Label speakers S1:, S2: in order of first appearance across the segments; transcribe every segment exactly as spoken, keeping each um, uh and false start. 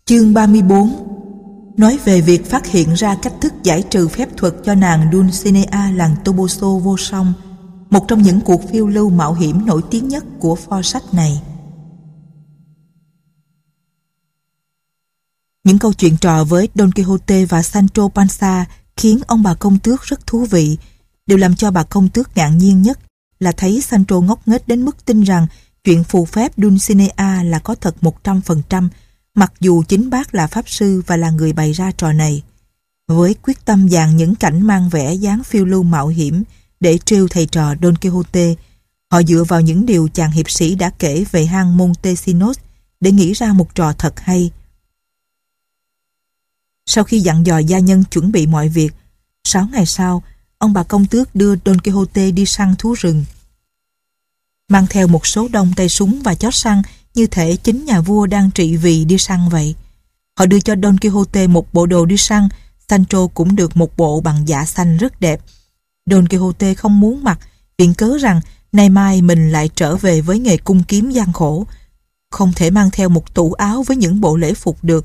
S1: Chương ba mươi bốn nói về việc phát hiện ra cách thức giải trừ phép thuật cho nàng Dulcinea làng Toboso vô song, một trong những cuộc phiêu lưu mạo hiểm nổi tiếng nhất của pho sách này. Những câu chuyện trò với Don Quixote và Sancho Panza khiến ông bà công tước rất thú vị. Điều làm cho bà công tước ngạc nhiên nhất là thấy Sancho ngốc nghếch đến mức tin rằng chuyện phù phép Dulcinea là có thật một trăm phần trăm, mặc dù chính bác là pháp sư và là người bày ra trò này. Với quyết tâm dàn những cảnh mang vẻ dáng phiêu lưu mạo hiểm để trêu thầy trò Don Quixote, họ dựa vào những điều chàng hiệp sĩ đã kể về hang Montesinos để nghĩ ra một trò thật hay. Sau khi dặn dò gia nhân chuẩn bị mọi việc, sáu ngày sau, ông bà công tước đưa Don Quixote đi săn thú rừng. Mang theo một số đông tay súng và chó săn, như thể chính nhà vua đang trị vì đi săn vậy. Họ đưa cho Don Quixote một bộ đồ đi săn, Sancho cũng được một bộ bằng dạ xanh rất đẹp. Don Quixote không muốn mặc, viện cớ rằng nay mai mình lại trở về với nghề cung kiếm gian khổ, không thể mang theo một tủ áo với những bộ lễ phục được.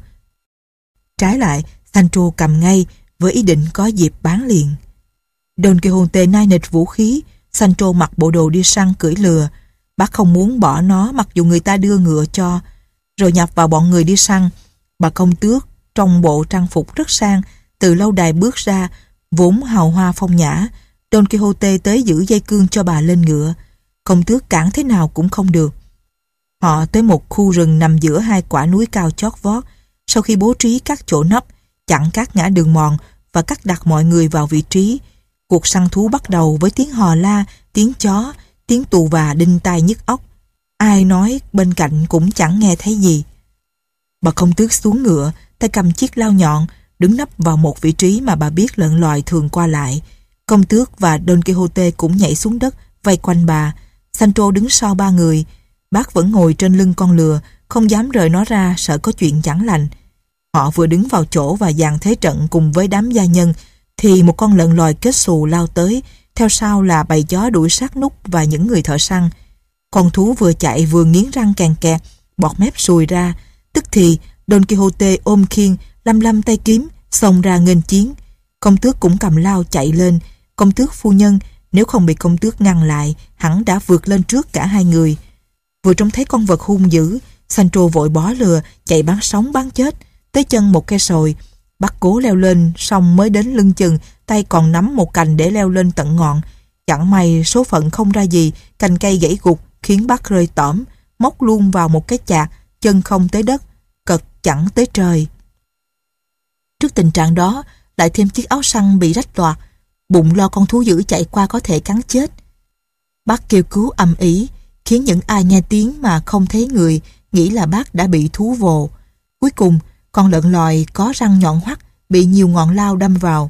S1: Trái lại, Sancho cầm ngay với ý định có dịp bán liền. Don Quixote nai nịch vũ khí, Sancho mặc bộ đồ đi săn cưỡi lừa. Bác không muốn bỏ nó mặc dù người ta đưa ngựa cho. Rồi nhập vào bọn người đi săn. Bà công tước trong bộ trang phục rất sang, từ lâu đài bước ra, vốn hào hoa phong nhã. Don Quixote tới giữ dây cương cho bà lên ngựa. Công tước cản thế nào cũng không được. Họ tới một khu rừng nằm giữa hai quả núi cao chót vót. Sau khi bố trí các chỗ nấp, chặn các ngã đường mòn và cắt đặt mọi người vào vị trí, cuộc săn thú bắt đầu với tiếng hò la, tiếng chó, tiếng tù và đinh tai nhức óc. Ai nói bên cạnh cũng chẳng nghe thấy gì. Bà công tước xuống ngựa, tay cầm chiếc lao nhọn, đứng nấp vào một vị trí mà bà biết lợn lòi thường qua lại. Công tước và Don Quixote cũng nhảy xuống đất, vây quanh bà. Sancho đứng sau ba người. Bác vẫn ngồi trên lưng con lừa, không dám rời nó ra, sợ có chuyện chẳng lành. Họ vừa đứng vào chỗ và dàn thế trận cùng với đám gia nhân, thì một con lợn lòi kết xù lao tới, theo sau là bầy chó đuổi sát nút và những người thợ săn. Con thú vừa chạy vừa nghiến răng kèn kẹt, bọt mép sùi ra. Tức thì Don Quixote ôm khiên, lăm lăm tay kiếm, xông ra nghênh chiến. Công tước cũng cầm lao chạy lên. Công tước phu nhân, nếu không bị công tước ngăn lại, hẳn đã vượt lên trước cả hai người. Vừa trông thấy con vật hung dữ, Sancho vội bó lừa, chạy bắn sống bắn chết, tới chân một cây sồi. Bác cố leo lên, xong mới đến lưng chừng, tay còn nắm một cành để leo lên tận ngọn. Chẳng may số phận không ra gì, cành cây gãy gục khiến bác rơi tõm, móc luôn vào một cái chạc, chân không tới đất, cật chẳng tới trời. Trước tình trạng đó, lại thêm chiếc áo săn bị rách toạc, bụng lo con thú dữ chạy qua có thể cắn chết. Bác kêu cứu ầm ĩ, khiến những ai nghe tiếng mà không thấy người nghĩ là bác đã bị thú vồ. Cuối cùng, con lợn lòi có răng nhọn hoắt bị nhiều ngọn lao đâm vào.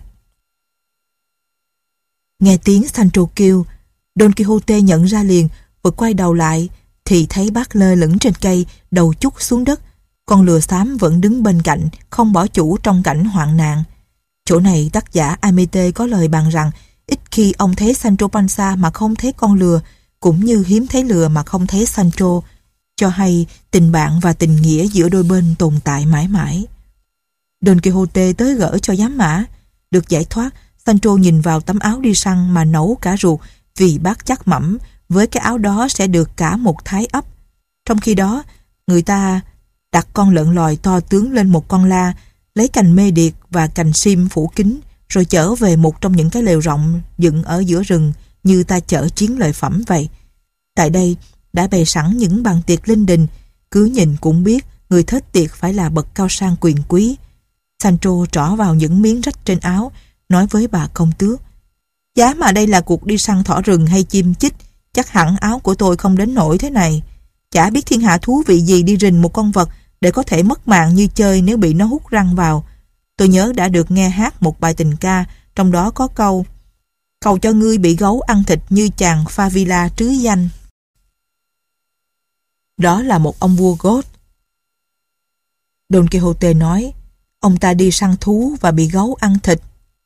S1: Nghe tiếng Sancho kêu, Don Quixote nhận ra liền, vừa quay đầu lại thì thấy bác lơ lửng trên cây, đầu chúc xuống đất. Con lừa xám vẫn đứng bên cạnh, không bỏ chủ trong cảnh hoạn nạn. Chỗ này tác giả Amete có lời bàn rằng ít khi ông thấy Sancho Panza mà không thấy con lừa, cũng như hiếm thấy lừa mà không thấy Sancho, cho hay tình bạn và tình nghĩa giữa đôi bên tồn tại mãi mãi. Don Quixote tới gỡ cho giám mã. Được giải thoát, Sancho nhìn vào tấm áo đi săn mà nấu cả ruột, vì bác chắc mẩm với cái áo đó sẽ được cả một thái ấp. Trong khi đó, người ta đặt con lợn lòi to tướng lên một con la, lấy cành mê điệt và cành sim phủ kín, rồi chở về một trong những cái lều rộng dựng ở giữa rừng, như ta chở chiến lợi phẩm vậy. Tại đây đã bày sẵn những bàn tiệc linh đình, cứ nhìn cũng biết người thết tiệc phải là bậc cao sang quyền quý. Sancho trỏ vào những miếng rách trên áo, nói với bà công tước: giá mà đây là cuộc đi săn thỏ rừng hay chim chích, chắc hẳn áo của tôi không đến nỗi thế này. Chả biết thiên hạ thú vị gì đi rình một con vật để có thể mất mạng như chơi nếu bị nó hút răng vào. Tôi nhớ đã được nghe hát một bài tình ca, trong đó có câu: cầu cho ngươi bị gấu ăn thịt như chàng Favila trứ danh. Đó là một ông vua Goth. Don Quixote nói, ông ta đi săn thú và bị gấu ăn thịt.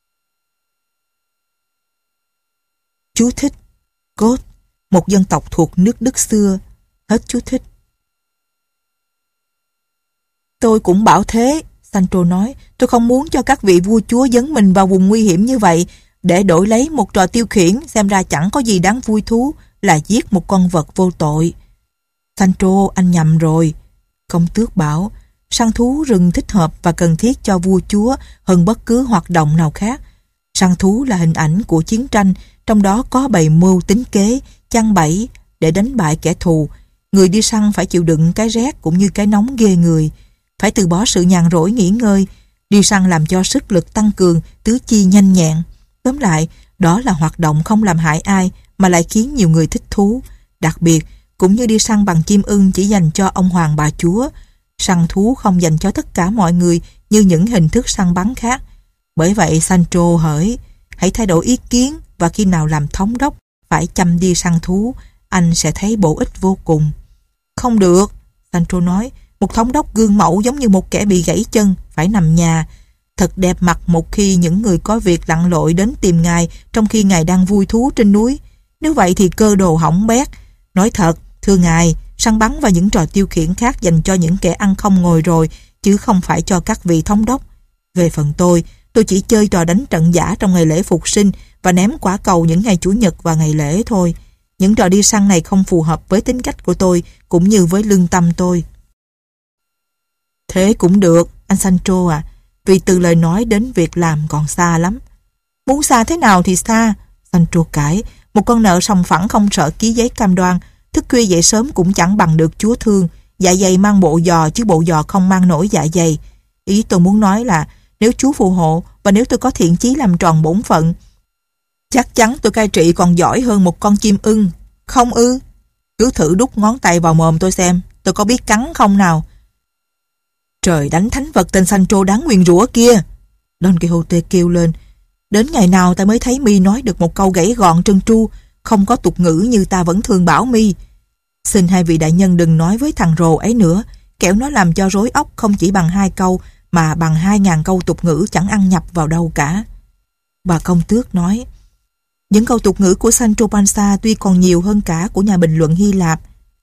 S1: Chú thích: Goth, một dân tộc thuộc nước Đức xưa. Hết chú thích. Tôi cũng bảo thế, Sancho nói. Tôi không muốn cho các vị vua chúa dấn mình vào vùng nguy hiểm như vậy để đổi lấy một trò tiêu khiển xem ra chẳng có gì đáng vui thú là giết một con vật vô tội. Sancho, anh nhầm rồi. Công tước bảo, săn thú rừng thích hợp và cần thiết cho vua chúa hơn bất cứ hoạt động nào khác. Săn thú là hình ảnh của chiến tranh, trong đó có bày mưu tính kế, chăn bẫy để đánh bại kẻ thù. Người đi săn phải chịu đựng cái rét cũng như cái nóng ghê người. Phải từ bỏ sự nhàn rỗi nghỉ ngơi. Đi săn làm cho sức lực tăng cường, tứ chi nhanh nhẹn. Tóm lại, đó là hoạt động không làm hại ai mà lại khiến nhiều người thích thú. Đặc biệt, cũng như đi săn bằng chim ưng chỉ dành cho ông hoàng bà chúa, săn thú không dành cho tất cả mọi người như những hình thức săn bắn khác. Bởi vậy Sancho hỡi, hãy thay đổi ý kiến và khi nào làm thống đốc phải chăm đi săn thú, anh sẽ thấy bổ ích vô cùng. Không được, Sancho nói, một thống đốc gương mẫu giống như một kẻ bị gãy chân, phải nằm nhà. Thật đẹp mặt một khi những người có việc lặn lội đến tìm ngài trong khi ngài đang vui thú trên núi. Nếu vậy thì cơ đồ hỏng bét. Nói thật, thưa ngài, săn bắn và những trò tiêu khiển khác dành cho những kẻ ăn không ngồi rồi, chứ không phải cho các vị thống đốc. Về phần tôi, tôi chỉ chơi trò đánh trận giả trong ngày lễ phục sinh và ném quả cầu những ngày chủ nhật và ngày lễ thôi. Những trò đi săn này không phù hợp với tính cách của tôi cũng như với lương tâm tôi. Thế cũng được, anh Sancho à, vì từ lời nói đến việc làm còn xa lắm. Muốn xa thế nào thì xa, Sancho cãi. Một con nợ sòng phẳng không sợ ký giấy cam đoan, thức khuya dậy sớm cũng chẳng bằng được chúa thương. Dạ dày mang bộ giò chứ bộ giò không mang nổi dạ dày. Ý tôi muốn nói là nếu Chúa phù hộ và nếu tôi có thiện chí làm tròn bổn phận, chắc chắn tôi cai trị còn giỏi hơn một con chim ưng. Không ư? Cứ thử đút ngón tay vào mồm tôi xem, tôi có biết cắn không nào? Trời đánh thánh vật tên Sancho đáng nguyền rủa kia! Don Quixote kêu lên. Đến ngày nào ta mới thấy mi nói được một câu gãy gọn trơn tru, không có tục ngữ như ta vẫn thường bảo mi. Xin hai vị đại nhân đừng nói với thằng rồ ấy nữa, kẻo nó làm cho rối óc không chỉ bằng hai câu mà bằng hai ngàn câu tục ngữ chẳng ăn nhập vào đâu cả. Bà công tước nói, những câu tục ngữ của Sancho Panza tuy còn nhiều hơn cả của nhà bình luận Hy Lạp.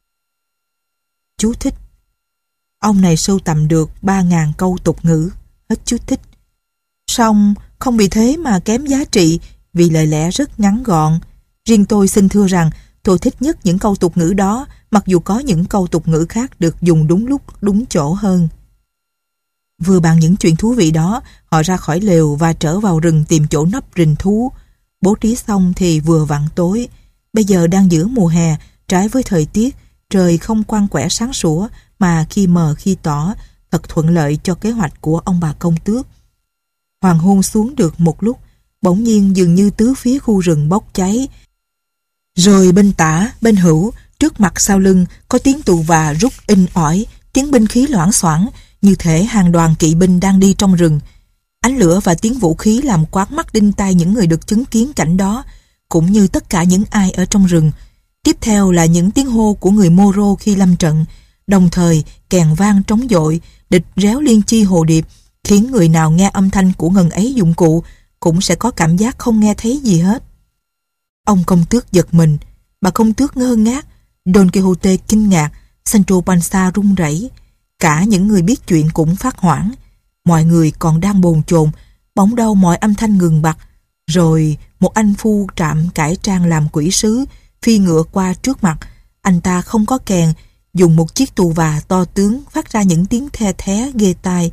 S1: Chú thích. Ông này sưu tầm được ba ngàn câu tục ngữ. Hết chú thích. Song không vì thế mà kém giá trị vì lời lẽ rất ngắn gọn. Riêng tôi xin thưa rằng tôi thích nhất những câu tục ngữ đó, mặc dù có những câu tục ngữ khác được dùng đúng lúc, đúng chỗ hơn. Vừa bàn những chuyện thú vị đó, họ ra khỏi lều và trở vào rừng tìm chỗ nấp rình thú. Bố trí xong thì vừa vặn tối. Bây giờ đang giữa mùa hè, trái với thời tiết, trời không quang quẻ sáng sủa mà khi mờ khi tỏ, thật thuận lợi cho kế hoạch của ông bà công tước. Hoàng hôn xuống được một lúc, bỗng nhiên dường như tứ phía khu rừng bốc cháy. Rồi bên tả, bên hữu, trước mặt sau lưng có tiếng tù và rút inh ỏi, tiếng binh khí loảng xoảng, như thể hàng đoàn kỵ binh đang đi trong rừng. Ánh lửa và tiếng vũ khí làm quát mắt đinh tai những người được chứng kiến cảnh đó, cũng như tất cả những ai ở trong rừng. Tiếp theo là những tiếng hô của người Moro khi lâm trận, đồng thời kèn vang trống dội, địch réo liên chi hồ điệp, khiến người nào nghe âm thanh của ngần ấy dụng cụ cũng sẽ có cảm giác không nghe thấy gì hết. Ông công tước giật mình, bà công tước ngơ ngác, Don Quixote kinh ngạc, Sancho Panza run rẩy. Cả những người biết chuyện cũng phát hoảng. Mọi người còn đang bồn chồn, bỗng đâu mọi âm thanh ngừng bặt. Rồi một anh phu trạm cải trang làm quỷ sứ phi ngựa qua trước mặt. Anh ta không có kèn, dùng một chiếc tù và to tướng phát ra những tiếng the thé ghê tai.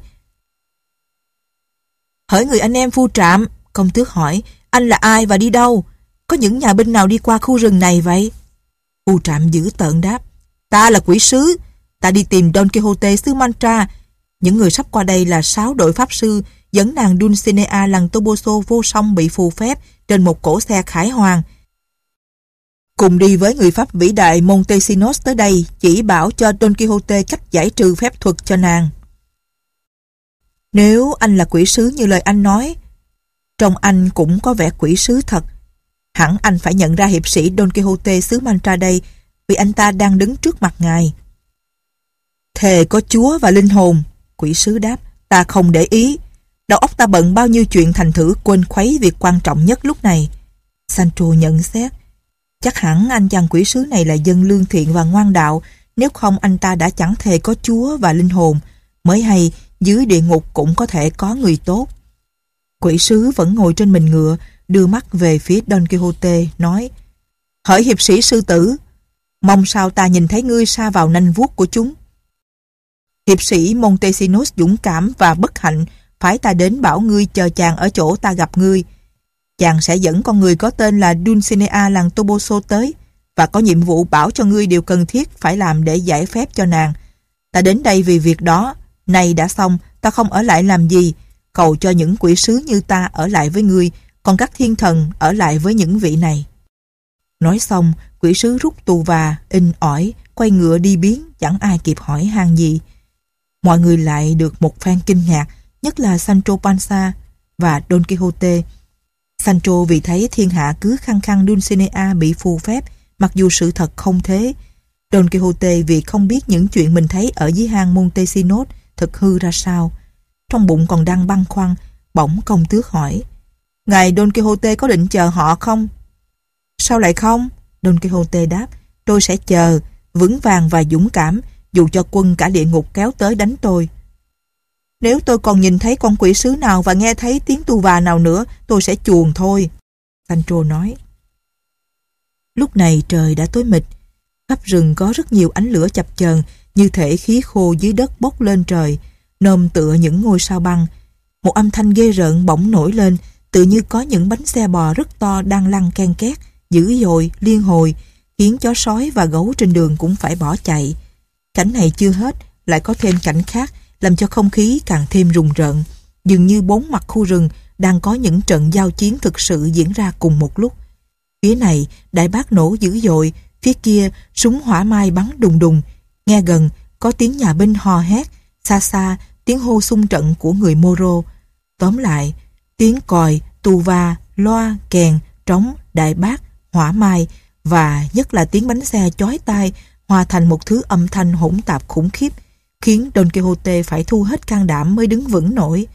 S1: Hỡi người anh em phu trạm, công tước hỏi, anh là ai và đi đâu? Có những nhà binh nào đi qua khu rừng này vậy? Phu trạm dữ tợn đáp, ta là quỷ sứ, ta đi tìm Don Quixote xứ Mantra. Những người sắp qua đây là sáu đội pháp sư dẫn nàng Dulcinea lần Toboso vô song bị phù phép trên một cỗ xe khải hoàng. Cùng đi với người Pháp vĩ đại Montesinos tới đây chỉ bảo cho Don Quixote cách giải trừ phép thuật cho nàng. Nếu anh là quỷ sứ như lời anh nói, trông anh cũng có vẻ quỷ sứ thật. Hẳn anh phải nhận ra hiệp sĩ Don Quixote xứ Mantra đây, vì anh ta đang đứng trước mặt ngài. Thề có Chúa và linh hồn, quỷ sứ đáp, ta không để ý. Đầu óc ta bận bao nhiêu chuyện thành thử quên khuấy việc quan trọng nhất lúc này. Sancho nhận xét, chắc hẳn anh chàng quỷ sứ này là dân lương thiện và ngoan đạo, nếu không anh ta đã chẳng thề có Chúa và linh hồn, Mới hay, dưới địa ngục cũng có thể có người tốt. Quỷ sứ vẫn ngồi trên mình ngựa, đưa mắt về phía Don Quixote, nói: Hỡi hiệp sĩ sư tử, mong sao ta nhìn thấy ngươi sa vào nanh vuốt của chúng. Hiệp sĩ Montesinos dũng cảm và bất hạnh, phái ta đến bảo ngươi chờ chàng ở chỗ ta gặp ngươi. Chàng sẽ dẫn con người có tên là Dulcinea làng Toboso tới, và có nhiệm vụ bảo cho ngươi điều cần thiết phải làm để giải phép cho nàng. Ta đến đây vì việc đó. Này đã xong, ta không ở lại làm gì. Cầu cho những quỷ sứ như ta ở lại với ngươi, còn các thiên thần ở lại với những vị này. Nói xong, quỷ sứ rút tù và, in ỏi, quay ngựa đi biến, chẳng ai kịp hỏi han gì. Mọi người lại được một phen kinh ngạc, nhất là Sancho Panza và Don Quixote. Sancho vì thấy thiên hạ cứ khăng khăng Dulcinea bị phù phép, mặc dù sự thật không thế. Don Quixote vì không biết những chuyện mình thấy ở dưới hang Montesinos thực hư ra sao. Trong bụng còn đang băn khoăn, bỗng công tước hỏi: Ngài Don Quixote có định chờ họ không? Sao lại không? Don Quixote đáp: Tôi sẽ chờ, vững vàng và dũng cảm, dù cho quân cả địa ngục kéo tới đánh tôi. Nếu tôi còn nhìn thấy con quỷ sứ nào và nghe thấy tiếng tù và nào nữa, tôi sẽ chuồn thôi. Sancho nói. Lúc này trời đã tối mịt, khắp rừng có rất nhiều ánh lửa chập chờn, như thể khí khô dưới đất bốc lên trời, nôm tựa những ngôi sao băng. Một âm thanh ghê rợn bỗng nổi lên, tự như có những bánh xe bò rất to đang lăn ken két, dữ dội, liên hồi, khiến chó sói và gấu trên đường cũng phải bỏ chạy. Cảnh này chưa hết, lại có thêm cảnh khác, làm cho không khí càng thêm rùng rợn. Dường như bốn mặt khu rừng đang có những trận giao chiến thực sự diễn ra cùng một lúc. Phía này, đại bác nổ dữ dội, phía kia, súng hỏa mai bắn đùng đùng. Nghe gần, có tiếng nhà binh hò hét, xa xa, tiếng hô xung trận của người Moro. Tóm lại, tiếng còi, tù va, loa, kèn, trống, đại bác, hỏa mai và nhất là tiếng bánh xe chói tai hòa thành một thứ âm thanh hỗn tạp khủng khiếp, khiến Don Quixote phải thu hết can đảm mới đứng vững nổi.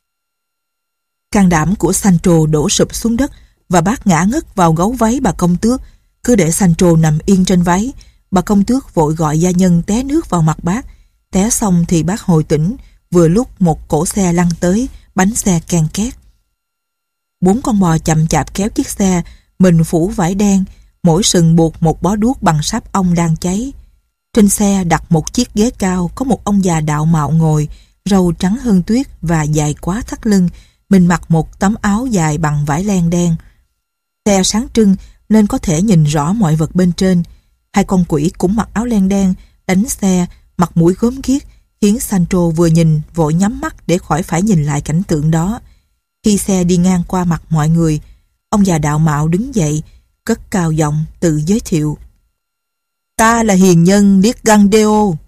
S1: Can đảm của Sancho đổ sụp xuống đất và bác ngã ngất vào gấu váy bà công tước. Cứ để Sancho nằm yên trên váy, bà công tước vội gọi gia nhân té nước vào mặt bác. Té xong thì bác hồi tỉnh, vừa lúc một cỗ xe lăn tới, bánh xe ken két. Bốn con bò chậm chạp kéo chiếc xe, mình phủ vải đen, mỗi sừng buộc một bó đuốc bằng sáp ong đang cháy. Trên xe đặt một chiếc ghế cao, có một ông già đạo mạo ngồi, râu trắng hơn tuyết và dài quá thắt lưng. Mình mặc một tấm áo dài bằng vải len đen. Xe sáng trưng nên có thể nhìn rõ mọi vật bên trên. Hai con quỷ cũng mặc áo len đen, đánh xe, mặt mũi gớm ghiếc, khiến Sancho vừa nhìn vội nhắm mắt để khỏi phải nhìn lại cảnh tượng đó. Khi xe đi ngang qua mặt mọi người, ông già đạo mạo đứng dậy, cất cao giọng tự giới thiệu: Ta là hiền nhân Ligandeo.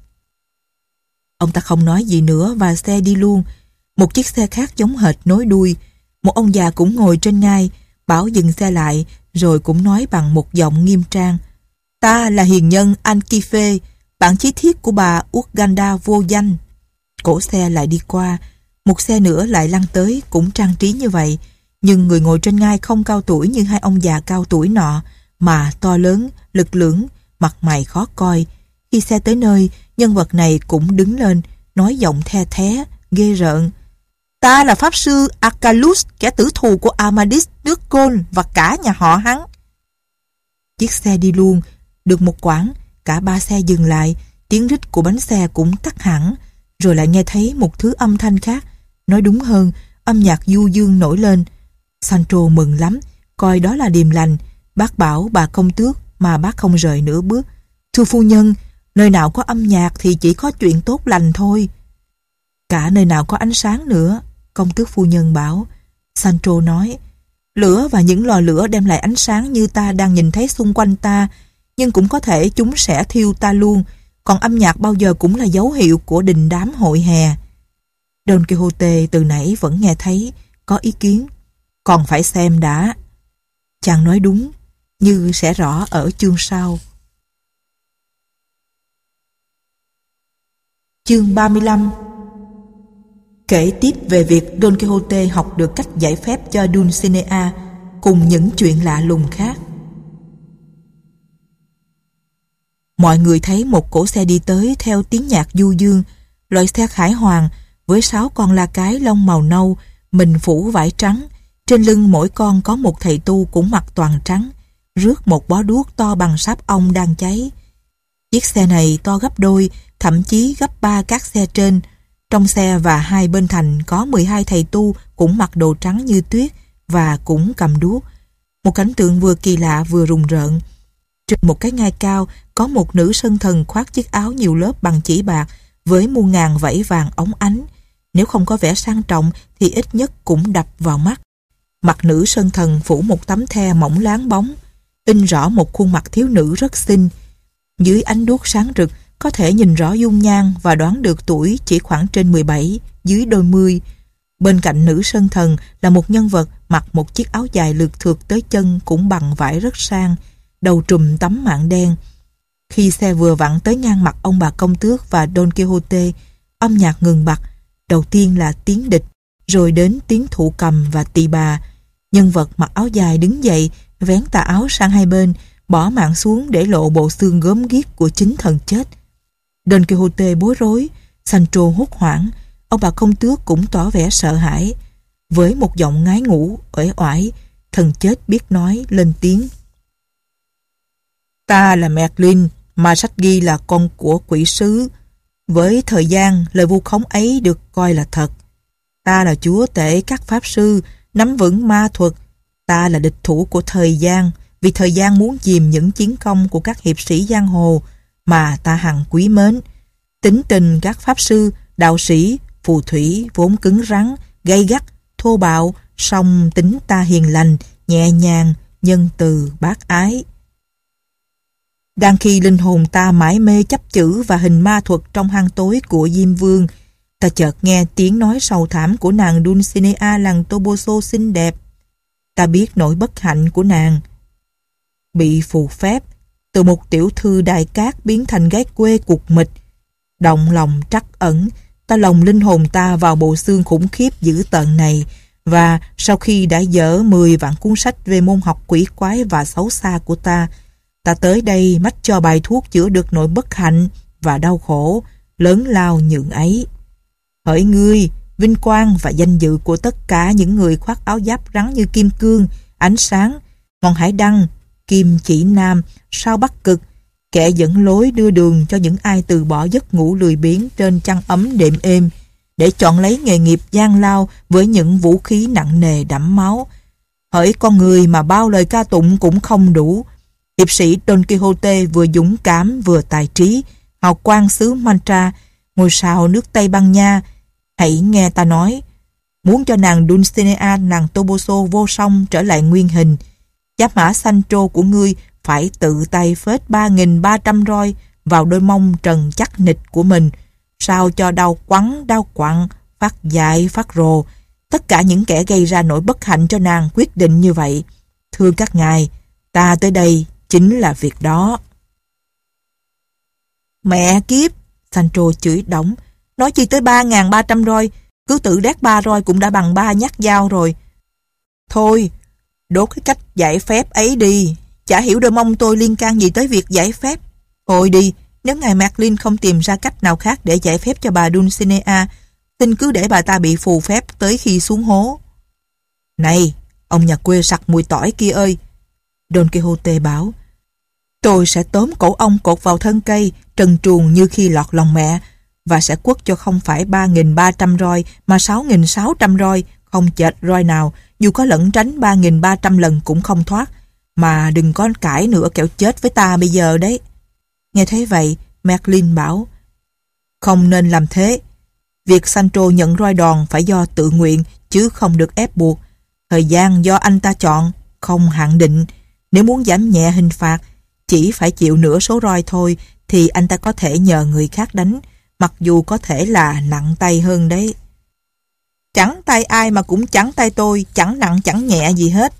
S1: Ông ta không nói gì nữa và xe đi luôn. Một chiếc xe khác giống hệt nối đuôi. Một ông già cũng ngồi trên ngai, bảo dừng xe lại, rồi cũng nói bằng một giọng nghiêm trang: Ta là hiền nhân Anchife, bạn chí thiết của bà Urganda vô danh. Cổ xe lại đi qua, một xe nữa lại lăn tới, cũng trang trí như vậy, nhưng người ngồi trên ngai không cao tuổi như hai ông già cao tuổi nọ, mà to lớn, lực lưỡng, mặt mày khó coi. Khi xe tới nơi, nhân vật này cũng đứng lên, nói giọng the thé, ghê rợn: Ta là pháp sư Acalus, kẻ tử thù của Amadis nước Côn và cả nhà họ hắn. Chiếc xe đi luôn, được một quãng, cả ba xe dừng lại, tiếng rít của bánh xe cũng tắt hẳn, rồi lại nghe thấy một thứ âm thanh khác, nói đúng hơn, âm nhạc du dương nổi lên. Sancho mừng lắm, coi đó là điềm lành. Bác bảo bà công tước mà bác không rời nửa bước: Thưa phu nhân, nơi nào có âm nhạc thì chỉ có chuyện tốt lành thôi. Cả nơi nào có ánh sáng nữa, công tước phu nhân bảo. Sancho nói: Lửa và những lò lửa đem lại ánh sáng như ta đang nhìn thấy xung quanh ta, nhưng cũng có thể chúng sẽ thiêu ta luôn. Còn âm nhạc bao giờ cũng là dấu hiệu của đình đám hội hè. Don Quixote từ nãy vẫn nghe thấy có ý kiến: Còn phải xem đã. Chàng nói đúng, như sẽ rõ ở chương sau. Chương ba mươi lăm. Kể tiếp về việc Don Quixote học được cách giải phép cho Dulcinea cùng những chuyện lạ lùng khác. Mọi người thấy một cỗ xe đi tới theo tiếng nhạc du dương. loại xe khải hoàng với sáu con la cái lông màu nâu, mình phủ vải trắng, trên lưng mỗi con có một thầy tu cũng mặc toàn trắng, rước một bó đuốc to bằng sáp ong đang cháy. Chiếc xe này to gấp đôi, thậm chí gấp ba các xe trên. Trong xe và hai bên thành có mười hai thầy tu cũng mặc đồ trắng như tuyết và cũng cầm đuốc. Một cảnh tượng vừa kỳ lạ vừa rùng rợn. Trên một cái ngai cao có một nữ sơn thần khoác chiếc áo nhiều lớp bằng chỉ bạc với muôn ngàn vảy vàng óng ánh. Nếu không có vẻ sang trọng thì ít nhất cũng đập vào mắt. Mặt nữ sơn thần phủ một tấm the mỏng láng bóng, in rõ một khuôn mặt thiếu nữ rất xinh. Dưới ánh đuốc sáng rực có thể nhìn rõ dung nhan và đoán được tuổi chỉ khoảng trên mười bảy, dưới đôi mươi. Bên cạnh nữ sơn thần là một nhân vật mặc một chiếc áo dài lượt thượt tới chân cũng bằng vải rất sang, đầu trùm tấm mạn đen. Khi xe vừa vặn tới ngang mặt ông bà công tước và Don Quixote, âm nhạc ngừng bặt. Đầu tiên là tiếng địch, rồi đến tiếng thụ cầm và tỳ bà. Nhân vật mặc áo dài đứng dậy, vén tà áo sang hai bên, bỏ mạng xuống để lộ bộ xương gớm ghiếc của chính thần chết. Don Quixote bối rối, Sancho hốt hoảng, ông bà công tước cũng tỏ vẻ sợ hãi. Với một giọng ngái ngủ, uể oải, thần chết biết nói lên tiếng. Ta là Merlin, mà sách ghi là con của quỷ sứ. Với thời gian, lời vu khống ấy được coi là thật. Ta là chúa tể các pháp sư, nắm vững ma thuật. Ta là địch thủ của thời gian, vì thời gian muốn dìm những chiến công của các hiệp sĩ giang hồ mà ta hằng quý mến. Tính tình các pháp sư, đạo sĩ, phù thủy vốn cứng rắn, gay gắt, thô bạo, song tính ta hiền lành, nhẹ nhàng, nhân từ, bác ái. Đang khi linh hồn ta mải mê chấp chữ và hình ma thuật trong hang tối của Diêm Vương, ta chợt nghe tiếng nói sầu thảm của nàng Dulcinea làng Toboso xinh đẹp. Ta biết nỗi bất hạnh của nàng. Bị phù phép, từ một tiểu thư đài cát biến thành gái quê cục mịch. Động lòng trắc ẩn, ta lồng linh hồn ta vào bộ xương khủng khiếp dữ tợn này, và sau khi đã dở mười vạn cuốn sách về môn học quỷ quái và xấu xa của ta, ta tới đây mách cho bài thuốc chữa được nỗi bất hạnh và đau khổ lớn lao nhường ấy. Hỡi ngươi, vinh quang và danh dự của tất cả những người khoác áo giáp rắn như kim cương, ánh sáng, ngọn hải đăng, kim chỉ nam, sao bắc cực, kẻ dẫn lối đưa đường cho những ai từ bỏ giấc ngủ lười biếng trên chăn ấm đệm êm, để chọn lấy nghề nghiệp gian lao với những vũ khí nặng nề đẫm máu. Hỡi con người mà bao lời ca tụng cũng không đủ. Hiệp sĩ Don Quixote vừa dũng cảm vừa tài trí, hào quang xứ Mantra, ngôi sao nước Tây Ban Nha. Hãy nghe ta nói, muốn cho nàng Dulcinea nàng Toboso vô song trở lại nguyên hình, giáp mã Sancho của ngươi phải tự tay phết ba nghìn ba trăm roi vào đôi mông trần chắc nịch của mình, sao cho đau quắn, đau quặn, phát dại, phát rồ. Tất cả những kẻ gây ra nỗi bất hạnh cho nàng quyết định như vậy. Thưa các ngài, ta tới đây chính là việc đó. Mẹ kiếp! Sancho chửi đổng. Nói chi tới ba nghìn ba trăm roi, cứ tự đét ba roi cũng đã bằng ba nhát dao rồi. Thôi, đốt cái cách giải phép ấy đi. Chả hiểu đôi mông tôi liên can gì tới việc giải phép. Thôi đi, nếu ngài Merlin không tìm ra cách nào khác để giải phép cho bà Dulcinea, xin cứ để bà ta bị phù phép tới khi xuống hố. Này, ông nhà quê sặc mùi tỏi kia ơi! Don Quixote bảo, tôi sẽ tóm cổ ông cột vào thân cây, trần truồng như khi lọt lòng mẹ, và sẽ quất cho không phải ba nghìn ba trăm roi mà sáu nghìn sáu trăm roi, không chệch roi nào, dù có lẩn tránh ba nghìn ba trăm lần cũng không thoát. Mà đừng có cãi nữa kẻo chết với ta bây giờ đấy. Nghe thấy vậy, Merlin bảo, không nên làm thế. Việc Sancho nhận roi đòn phải do tự nguyện, chứ không được ép buộc. Thời gian do anh ta chọn, không hạn định. Nếu muốn giảm nhẹ hình phạt, chỉ phải chịu nửa số roi thôi, thì anh ta có thể nhờ người khác đánh, mặc dù có thể là nặng tay hơn đấy. Chẳng tay ai mà cũng chẳng tay tôi, chẳng nặng chẳng nhẹ gì hết.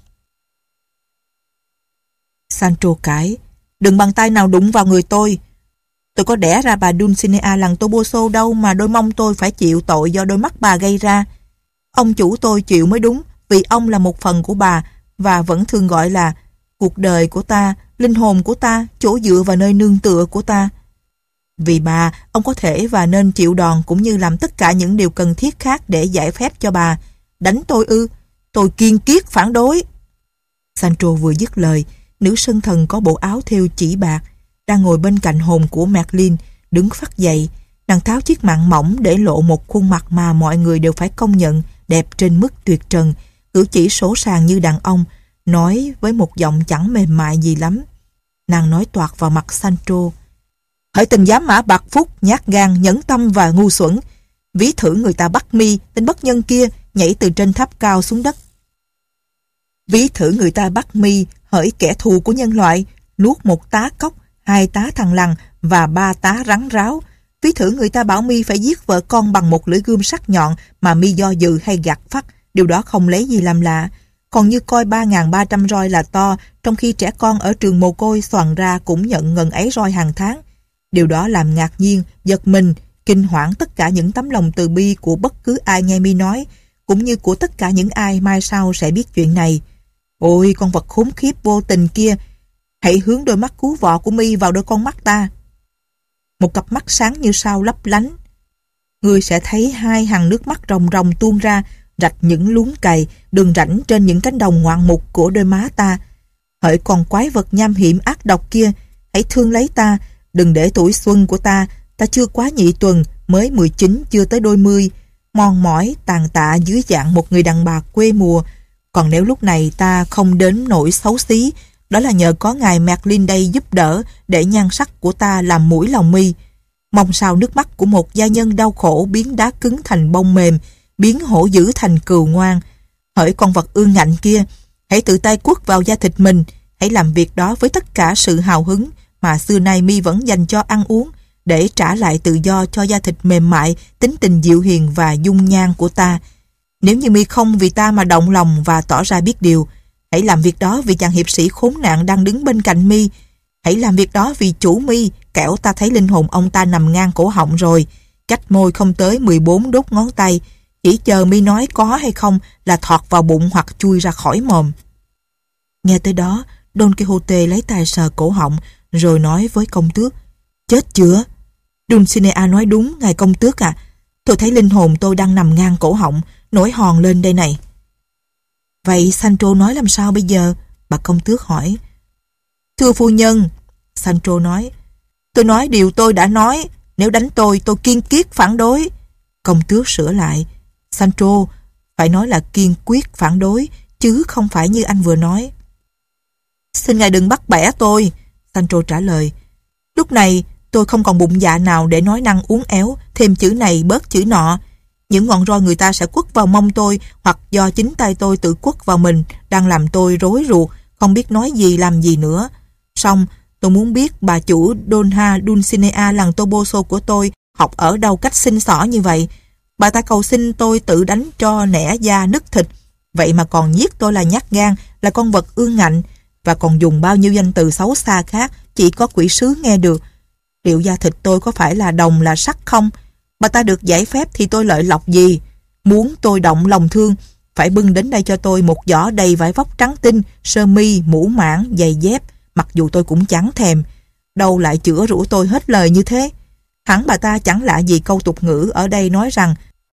S1: Sancho cãi, đừng bằng tay nào đụng vào người tôi. Tôi có đẻ ra bà Dulcinea làng Toboso đâu mà đôi mông tôi phải chịu tội do đôi mắt bà gây ra. Ông chủ tôi chịu mới đúng, vì ông là một phần của bà và vẫn thường gọi là cuộc đời của ta, linh hồn của ta, chỗ dựa và nơi nương tựa của ta. Vì bà, ông có thể và nên chịu đòn cũng như làm tất cả những điều cần thiết khác để giải phép cho bà. Đánh tôi ư? Tôi kiên quyết phản đối. Sancho vừa dứt lời, nữ sân thần có bộ áo thêu chỉ bạc, đang ngồi bên cạnh hồn của Merlin, đứng phắt dậy. Nàng tháo chiếc mạn mỏng để lộ một khuôn mặt mà mọi người đều phải công nhận đẹp trên mức tuyệt trần, cử chỉ sỗ sàng như đàn ông, nói với một giọng chẳng mềm mại gì lắm. Nàng nói toạc vào mặt Sancho: Hỡi tên giám mã bạc phúc, nhát gan, nhẫn tâm và ngu xuẩn, ví thử người ta bắt mi, tên bất nhân kia, nhảy từ trên tháp cao xuống đất. Ví thử người ta bắt mi, hỡi kẻ thù của nhân loại, nuốt một tá cóc, hai tá thằn lằn và ba tá rắn ráo. Ví thử người ta bảo mi phải giết vợ con bằng một lưỡi gươm sắc nhọn mà mi do dự hay gạt phắt, điều đó không lấy gì làm lạ. Còn như coi ba nghìn ba trăm roi là to, trong khi trẻ con ở trường mồ côi xoàn ra cũng nhận ngần ấy roi hàng tháng. Điều đó làm ngạc nhiên, giật mình, kinh hoảng tất cả những tấm lòng từ bi của bất cứ ai nghe mi nói, cũng như của tất cả những ai mai sau sẽ biết chuyện này. Ôi, con vật khốn khiếp vô tình kia, hãy hướng đôi mắt cứu vọ của mi vào đôi con mắt ta. Một cặp mắt sáng như sao lấp lánh. Ngươi sẽ thấy hai hàng nước mắt ròng ròng tuôn ra, rạch những luống cày, đường rãnh trên những cánh đồng ngoạn mục của đôi má ta. Hỡi con quái vật nham hiểm ác độc kia, hãy thương lấy ta, đừng để tuổi xuân của ta, ta chưa quá nhị tuần, mới mười chín chưa tới đôi mươi, mòn mỏi tàn tạ dưới dạng một người đàn bà quê mùa. Còn nếu lúc này ta không đến nỗi xấu xí, đó là nhờ có ngài Merlin đây giúp đỡ để nhan sắc của ta làm mũi lòng mi. Mong sao nước mắt của một gia nhân đau khổ biến đá cứng thành bông mềm, biến hổ dữ thành cừu ngoan. Hỡi con vật ương ngạnh kia, hãy tự tay quất vào da thịt mình, hãy làm việc đó với tất cả sự hào hứng mà xưa nay mi vẫn dành cho ăn uống, để trả lại tự do cho da thịt mềm mại, tính tình dịu hiền và dung nhan của ta. Nếu như mi không vì ta mà động lòng và tỏ ra biết điều, hãy làm việc đó vì chàng hiệp sĩ khốn nạn đang đứng bên cạnh mi. Hãy làm việc đó vì chủ mi, kẻo ta thấy linh hồn ông ta nằm ngang cổ họng rồi, cách môi không tới mười bốn đốt ngón tay, chỉ chờ mi nói có hay không là thọt vào bụng hoặc chui ra khỏi mồm. Nghe tới đó, Don Quixote lấy tay sờ cổ họng rồi nói với công tước: Chết chưa? Dulcinea nói đúng, ngài công tước à. Tôi thấy linh hồn tôi đang nằm ngang cổ họng, nổi hòn lên đây này. Vậy Sancho nói làm sao bây giờ? Bà công tước hỏi. Thưa phu nhân, Sancho nói, tôi nói điều tôi đã nói. Nếu đánh tôi, tôi kiên quyết phản đối. Công tước sửa lại. Sancho, phải nói là kiên quyết phản đối, chứ không phải như anh vừa nói. Xin ngài đừng bắt bẻ tôi, Sancho trả lời. Lúc này tôi không còn bụng dạ nào để nói năng uốn éo, thêm chữ này bớt chữ nọ. Những ngọn roi người ta sẽ quất vào mông tôi, hoặc do chính tay tôi tự quất vào mình, đang làm tôi rối ruột, không biết nói gì làm gì nữa. Xong, tôi muốn biết bà chủ Doña Dulcinea làng Toboso của tôi học ở đâu cách xinh xỏ như vậy. Bà ta cầu xin tôi tự đánh cho nẻ da nứt thịt, vậy mà còn giết tôi là nhát gan, là con vật ương ngạnh, và còn dùng bao nhiêu danh từ xấu xa khác chỉ có quỷ sứ nghe được. Liệu da thịt tôi có phải là đồng là sắt không? Bà ta được giải phép thì tôi lợi lộc gì? Muốn tôi động lòng thương, phải bưng đến đây cho tôi một giỏ đầy vải vóc trắng tinh, sơ mi, mũ mãng, giày dép, mặc dù tôi cũng chẳng thèm. Đâu lại chữa rủa tôi hết lời như thế? Hẳn bà ta chẳng lạ gì câu tục ngữ ở đây nói rằng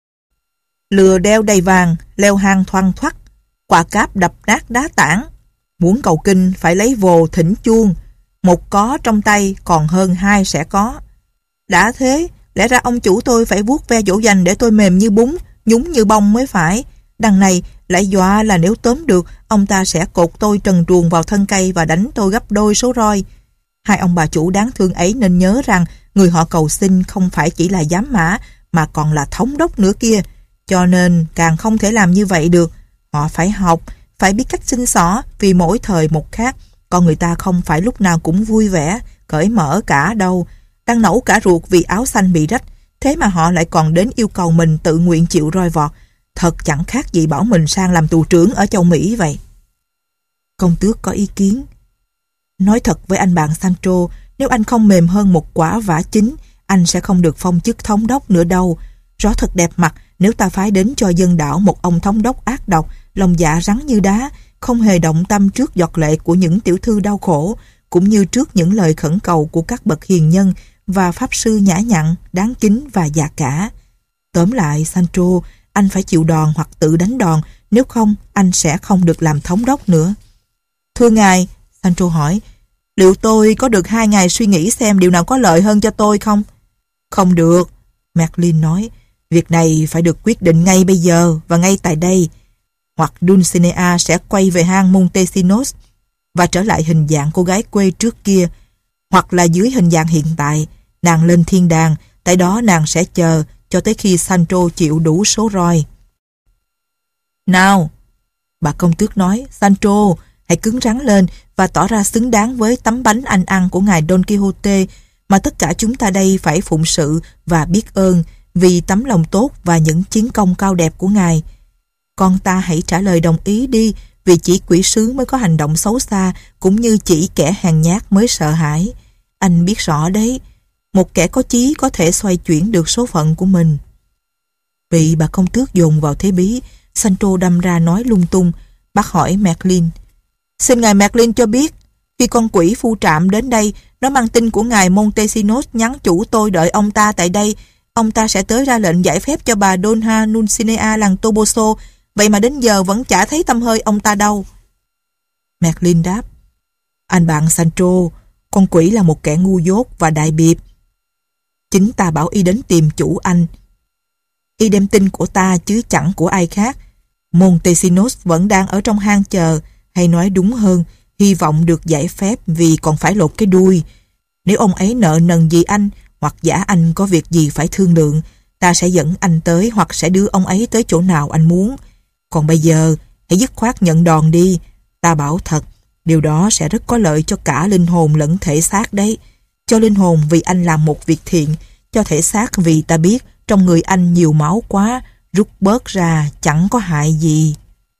S1: lừa đeo đầy vàng, leo hang thoăn thoắt, quả cáp đập nát đá tảng. Muốn cầu kinh phải lấy vồ thỉnh chuông, một có trong tay còn hơn hai sẽ có. Đã thế, lẽ ra ông chủ tôi phải vuốt ve dỗ dành để tôi mềm như bún, nhúng như bông mới phải. Đằng này lại dọa là nếu tóm được, ông ta sẽ cột tôi trần truồng vào thân cây và đánh tôi gấp đôi số roi. Hai ông bà chủ đáng thương ấy nên nhớ rằng người họ cầu xin không phải chỉ là giám mã, mà còn là thống đốc nữa kia. Cho nên càng không thể làm như vậy được. Họ phải học, phải biết cách xin xỏ, vì mỗi thời một khác. Còn người ta không phải lúc nào cũng vui vẻ, cởi mở cả đâu. Đang nẫu cả ruột vì áo xanh bị rách, thế mà họ lại còn đến yêu cầu mình tự nguyện chịu roi vọt. Thật chẳng khác gì bảo mình sang làm tù trưởng ở châu Mỹ vậy. Công tước có ý kiến. Nói thật với anh bạn Sancho, nếu anh không mềm hơn một quả vả chín, anh sẽ không được phong chức thống đốc nữa đâu. Rõ thật đẹp mặt nếu ta phái đến cho dân đảo một ông thống đốc ác độc, lòng dạ rắn như đá, không hề động tâm trước giọt lệ của những tiểu thư đau khổ, cũng như trước những lời khẩn cầu của các bậc hiền nhân và pháp sư nhã nhặn, đáng kính và già cả. Tóm lại, Sancho, anh phải chịu đòn hoặc tự đánh đòn, nếu không anh sẽ không được làm thống đốc nữa. Thưa ngài, Sancho hỏi, liệu tôi có được hai ngày suy nghĩ xem điều nào có lợi hơn cho tôi không? Không được, Merlin nói, việc này phải được quyết định ngay bây giờ và ngay tại đây. Hoặc Dulcinea sẽ quay về hang Montesinos và trở lại hình dạng cô gái quê trước kia, hoặc là dưới hình dạng hiện tại, nàng lên thiên đàng, tại đó nàng sẽ chờ cho tới khi Sancho chịu đủ số roi. Nào, bà công tước nói, Sancho, hãy cứng rắn lên và tỏ ra xứng đáng với tấm bánh anh ăn của ngài Don Quixote mà tất cả chúng ta đây phải phụng sự và biết ơn vì tấm lòng tốt và những chiến công cao đẹp của ngài. Con ta hãy trả lời đồng ý đi, vì chỉ quỷ sứ mới có hành động xấu xa, cũng như chỉ kẻ hèn nhát mới sợ hãi. Anh biết rõ đấy, một kẻ có chí có thể xoay chuyển được số phận của mình. Bị bà công tước dồn vào thế bí, Sancho đâm ra nói lung tung. Bác hỏi Merlin, xin ngài Merlin cho biết, khi con quỷ phu trạm đến đây, nó mang tin của ngài Montesinos nhắn chủ tôi đợi ông ta tại đây, ông ta sẽ tới ra lệnh giải phép cho bà Donna Dulcinea làng Toboso, vậy mà đến giờ vẫn chả thấy tăm hơi ông ta đâu. Merlin đáp, anh bạn Sancho, con quỷ là một kẻ ngu dốt và đại biệp. Chính ta bảo y đến tìm chủ anh. Y đem tin của ta chứ chẳng của ai khác. Montesinos vẫn đang ở trong hang chờ, hay nói đúng hơn, hy vọng được giải phép vì còn phải lột cái đuôi. Nếu ông ấy nợ nần gì anh, hoặc giả anh có việc gì phải thương lượng, ta sẽ dẫn anh tới hoặc sẽ đưa ông ấy tới chỗ nào anh muốn. Còn bây giờ, hãy dứt khoát nhận đòn đi. Ta bảo thật, điều đó sẽ rất có lợi cho cả linh hồn lẫn thể xác đấy. Cho linh hồn vì anh làm một việc thiện, cho thể xác vì ta biết trong người anh nhiều máu quá, rút bớt ra chẳng có hại gì.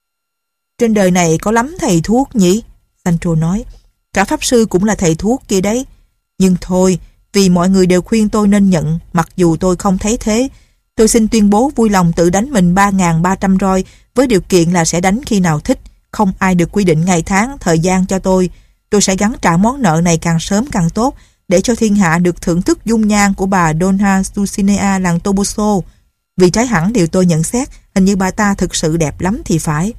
S1: Trên đời này có lắm thầy thuốc nhỉ? Sancho nói, cả pháp sư cũng là thầy thuốc kia đấy. Nhưng thôi, vì mọi người đều khuyên tôi nên nhận, mặc dù tôi không thấy thế. Tôi xin tuyên bố vui lòng tự đánh mình ba nghìn ba trăm roi, với điều kiện là sẽ đánh khi nào thích, không ai được quy định ngày tháng, thời gian cho tôi. Tôi sẽ gắn trả món nợ này càng sớm càng tốt, để cho thiên hạ được thưởng thức dung nhan của bà Donna Dulcinea làng Toboso. Vì trái hẳn điều tôi nhận xét, hình như bà ta thực sự đẹp lắm thì phải.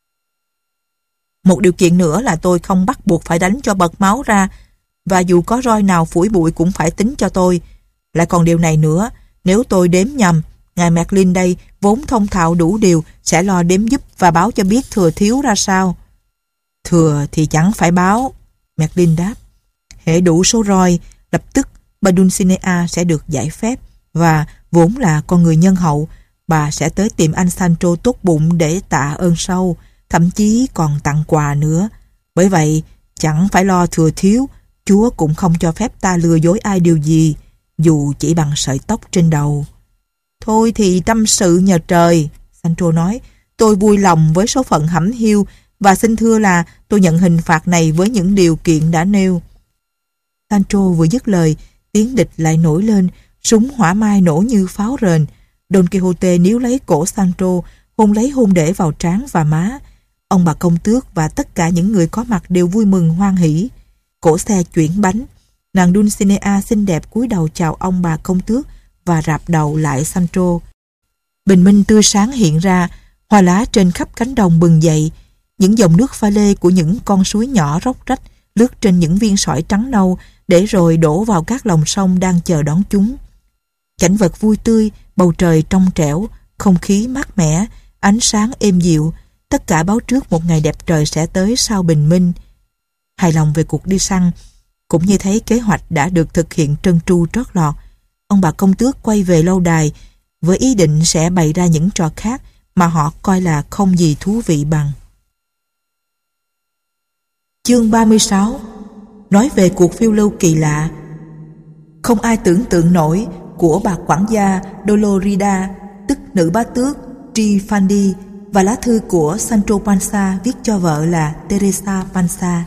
S1: Một điều kiện nữa là tôi không bắt buộc phải đánh cho bật máu ra, và dù có roi nào phủi bụi cũng phải tính cho tôi. Lại còn điều này nữa, nếu tôi đếm nhầm, ngài Merlin đây vốn thông thạo đủ điều, sẽ lo đếm giúp và báo cho biết thừa thiếu ra sao. Thừa thì chẳng phải báo, Merlin đáp. Hễ đủ số roi, lập tức bà Dulcinea sẽ được giải phép, và vốn là con người nhân hậu, bà sẽ tới tìm anh Sancho tốt bụng để tạ ơn sâu, thậm chí còn tặng quà nữa. Bởi vậy, chẳng phải lo thừa thiếu, Chúa cũng không cho phép ta lừa dối ai điều gì, dù chỉ bằng sợi tóc trên đầu. Thôi thì tâm sự nhờ trời, Sancho nói, tôi vui lòng với số phận hẩm hiu và xin thưa là tôi nhận hình phạt này với những điều kiện đã nêu. Sancho vừa dứt lời, tiếng địch lại nổi lên, súng hỏa mai nổ như pháo rền. Don Quixote níu lấy cổ Sancho, hôn lấy hôn để vào trán và má. Ông bà công tước và tất cả những người có mặt đều vui mừng hoan hỉ. Cỗ xe chuyển bánh, nàng Dulcinea xinh đẹp cúi đầu chào ông bà công tước và rạp đầu lại Sancho. Bình minh tươi sáng hiện ra, hoa lá trên khắp cánh đồng bừng dậy, những dòng nước pha lê của những con suối nhỏ róc rách lướt trên những viên sỏi trắng nâu để rồi đổ vào các lòng sông đang chờ đón chúng. Cảnh vật vui tươi, bầu trời trong trẻo, không khí mát mẻ, ánh sáng êm dịu, tất cả báo trước một ngày đẹp trời sẽ tới sau bình minh. Hài lòng về cuộc đi săn, cũng như thấy kế hoạch đã được thực hiện trơn tru trót lọt, ông bà công tước quay về lâu đài với ý định sẽ bày ra những trò khác mà họ coi là không gì thú vị bằng. Chương ba mươi sáu nói về cuộc phiêu lưu kỳ lạ. Không ai tưởng tượng nổi của bà quản gia Dolorida, tức nữ bá tước Trifaldi, và lá thư của Sancho Panza viết cho vợ là Teresa Panza.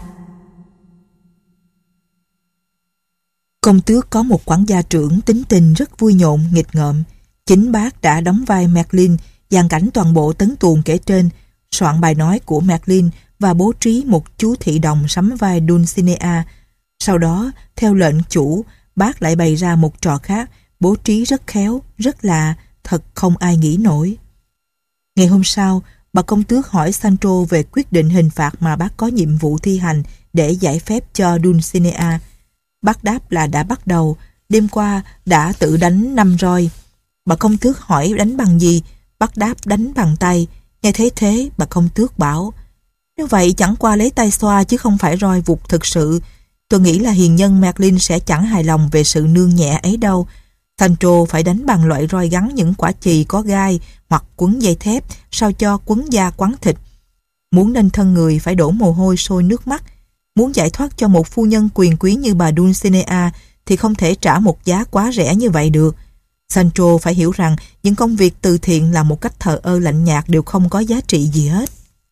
S1: Công tước có một quản gia trưởng tính tình rất vui nhộn, nghịch ngợm. Chính bác đã đóng vai Merlin, dàn cảnh toàn bộ tấn tuồng kể trên, soạn bài nói của Merlin và bố trí một chú thị đồng sắm vai Dulcinea. Sau đó, theo lệnh chủ, bác lại bày ra một trò khác, bố trí rất khéo, rất lạ, thật không ai nghĩ nổi. Ngày hôm sau, bà công tước hỏi Sancho về quyết định hình phạt mà bác có nhiệm vụ thi hành để giải phép cho Dulcinea. Bác đáp là đã bắt đầu, đêm qua đã tự đánh năm roi. Bà công tước hỏi đánh bằng gì, bác đáp đánh bằng tay. Nghe thấy thế, bà công tước bảo, nếu vậy chẳng qua lấy tay xoa chứ không phải roi vụt thực sự. Tôi nghĩ là hiền nhân Merlin sẽ chẳng hài lòng về sự nương nhẹ ấy đâu. Sancho phải đánh bằng loại roi gắn những quả chì có gai hoặc quấn dây thép sao cho quấn da quắn thịt. Muốn nên thân người phải đổ mồ hôi sôi nước mắt. Muốn giải thoát cho một phu nhân quyền quý như bà Dulcinea thì không thể trả một giá quá rẻ như vậy được. Sancho phải hiểu rằng những công việc từ thiện là một cách thờ ơ lạnh nhạt đều không có giá trị gì hết.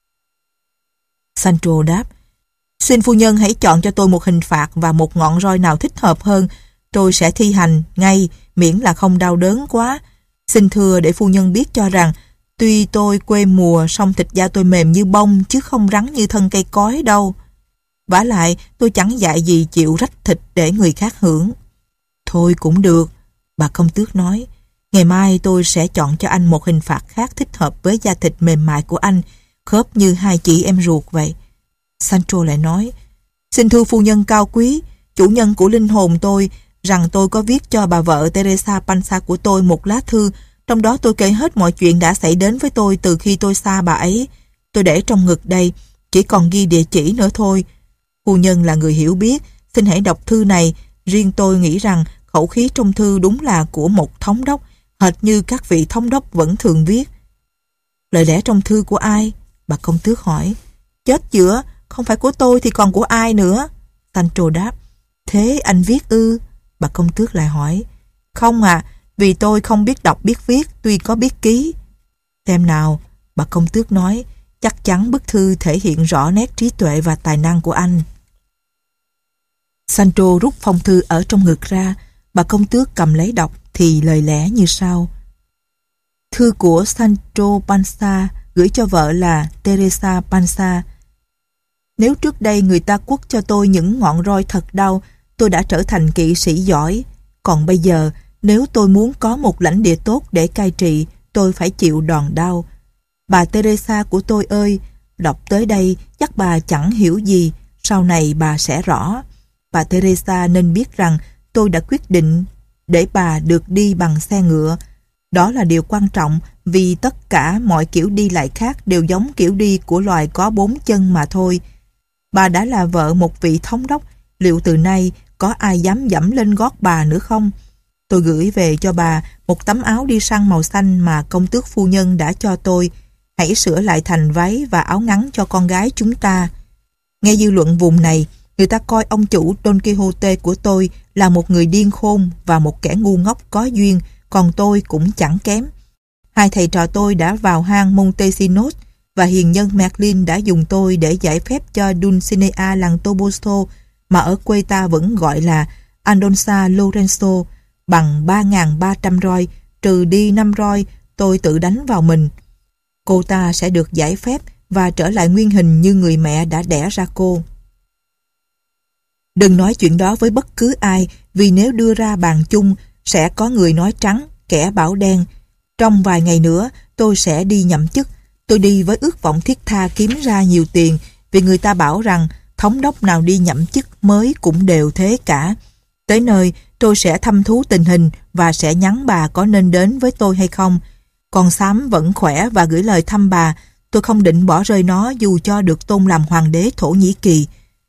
S1: Sancho đáp, xin phu nhân hãy chọn cho tôi một hình phạt và một ngọn roi nào thích hợp hơn. Tôi sẽ thi hành ngay, miễn là không đau đớn quá. Xin thưa để phu nhân biết cho rằng, tuy tôi quê mùa, song thịt da tôi mềm như bông chứ không rắn như thân cây cói đâu. Vả lại, tôi chẳng dại gì chịu rách thịt để người khác hưởng. Thôi cũng được, bà công tước nói. Ngày mai tôi sẽ chọn cho anh một hình phạt khác thích hợp với da thịt mềm mại của anh, khớp như hai chị em ruột vậy. Sancho lại nói, xin thưa phu nhân cao quý, chủ nhân của linh hồn tôi, rằng tôi có viết cho bà vợ Teresa Panza của tôi một lá thư, trong đó tôi kể hết mọi chuyện đã xảy đến với tôi từ khi tôi xa bà ấy. Tôi để trong ngực đây, chỉ còn ghi địa chỉ nữa thôi. Phu nhân là người hiểu biết, xin hãy đọc thư này. Riêng tôi nghĩ rằng khẩu khí trong thư đúng là của một thống đốc, hệt như các vị thống đốc vẫn thường viết. Lời lẽ trong thư của ai? Bà công tước hỏi. Chết chữa, không phải của tôi thì còn của ai nữa? Sancho đáp. Thế anh viết ư? Bà công tước lại hỏi. Không à, vì tôi không biết đọc biết viết, tuy có biết ký. Xem nào, bà công tước nói, chắc chắn bức thư thể hiện rõ nét trí tuệ và tài năng của anh. Sancho rút phong thư ở trong ngực ra, bà công tước cầm lấy đọc thì lời lẽ như sau. Thư của Sancho Panza gửi cho vợ là Teresa Panza. Nếu trước đây người ta quất cho tôi những ngọn roi thật đau, tôi đã trở thành kỵ sĩ giỏi. Còn bây giờ, nếu tôi muốn có một lãnh địa tốt để cai trị, tôi phải chịu đòn đau. Bà Teresa của tôi ơi, đọc tới đây chắc bà chẳng hiểu gì, sau này bà sẽ rõ. Bà Teresa nên biết rằng tôi đã quyết định để bà được đi bằng xe ngựa. Đó là điều quan trọng vì tất cả mọi kiểu đi lại khác đều giống kiểu đi của loài có bốn chân mà thôi. Bà đã là vợ một vị thống đốc, liệu từ nay có ai dám dẫm lên gót bà nữa không? Tôi gửi về cho bà một tấm áo đi săn màu xanh mà công tước phu nhân đã cho tôi. Hãy sửa lại thành váy và áo ngắn cho con gái chúng ta. Nghe dư luận vùng này, người ta coi ông chủ Don Quixote của tôi là một người điên khôn và một kẻ ngu ngốc có duyên, còn tôi cũng chẳng kém. Hai thầy trò tôi đã vào hang Montesinos và hiền nhân Merlin đã dùng tôi để giải phép cho Dulcinea làng Toboso mà ở quê ta vẫn gọi là Aldonza Lorenzo bằng ba nghìn ba trăm roi, trừ đi năm roi tôi tự đánh vào mình. Cô ta sẽ được giải phép và trở lại nguyên hình như người mẹ đã đẻ ra cô. Đừng nói chuyện đó với bất cứ ai, vì nếu đưa ra bàn chung sẽ có người nói trắng, kẻ bảo đen. Trong vài ngày nữa tôi sẽ đi nhậm chức. Tôi đi với ước vọng thiết tha kiếm ra nhiều tiền, vì người ta bảo rằng thống đốc nào đi nhậm chức mới cũng đều thế cả. Tới nơi tôi sẽ thăm thú tình hình và sẽ nhắn bà có nên đến với tôi hay không. Con Xám vẫn khỏe và gửi lời thăm bà. Tôi không định bỏ rơi nó dù cho được tôn làm hoàng đế Thổ Nhĩ Kỳ.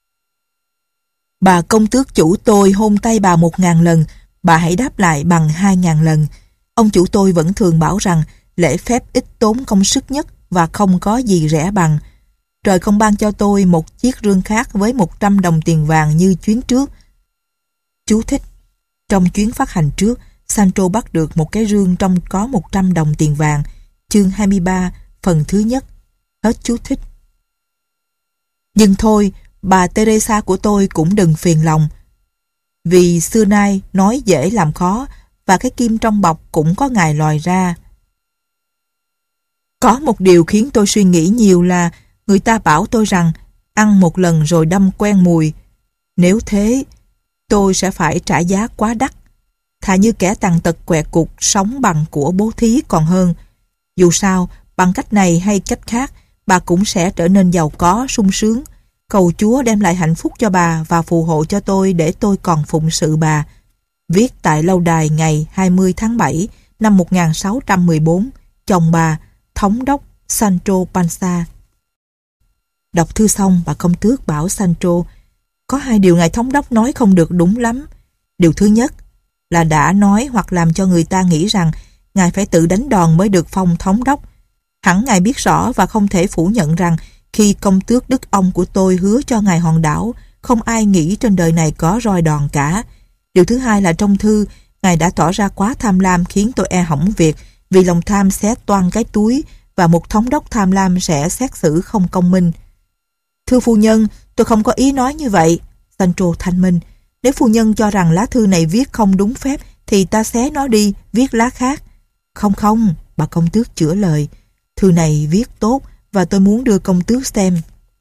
S1: Bà công tước chủ tôi hôn tay bà một ngàn lần, bà hãy đáp lại bằng hai ngàn lần. Ông chủ tôi vẫn thường bảo rằng lễ phép ít tốn công sức nhất và không có gì rẻ bằng. Trời không ban cho tôi một chiếc rương khác với một trăm đồng tiền vàng như chuyến trước. Chú thích: trong chuyến phát hành trước, Sancho bắt được một cái rương trong có một trăm đồng tiền vàng. Chương hai mươi ba, phần thứ nhất. Hết chú thích. Nhưng thôi, bà Teresa của tôi cũng đừng phiền lòng. Vì xưa nay nói dễ làm khó, và cái kim trong bọc cũng có ngày lòi ra. Có một điều khiến tôi suy nghĩ nhiều là người ta bảo tôi rằng ăn một lần rồi đâm quen mùi. Nếu thế, tôi sẽ phải trả giá quá đắt. Thà như kẻ tàn tật quẹt cục sống bằng của bố thí còn hơn. Dù sao, bằng cách này hay cách khác, bà cũng sẽ trở nên giàu có, sung sướng. Cầu Chúa đem lại hạnh phúc cho bà và phù hộ cho tôi để tôi còn phụng sự bà. Viết tại lâu đài ngày hai mươi tháng bảy năm một nghìn sáu trăm mười bốn, chồng bà, thống đốc Sancho Panza. Đọc thư xong, bà công tước bảo Sancho, có hai điều ngài thống đốc nói không được đúng lắm. Điều thứ nhất là đã nói hoặc làm cho người ta nghĩ rằng ngài phải tự đánh đòn mới được phong thống đốc. Hẳn ngài biết rõ và không thể phủ nhận rằng khi công tước đức ông của tôi hứa cho ngài hòn đảo, không ai nghĩ trên đời này có roi đòn cả. Điều thứ hai là trong thư, ngài đã tỏ ra quá tham lam khiến tôi e hỏng việc, vì lòng tham xé toang cái túi và một thống đốc tham lam sẽ xét xử không công minh. Thưa phu nhân, tôi không có ý nói như vậy. Sancho thanh minh, nếu phu nhân cho rằng lá thư này viết không đúng phép thì ta xé nó đi, viết lá khác. Không không, bà công tước chữa lời. Thư này viết tốt và tôi muốn đưa công tước xem.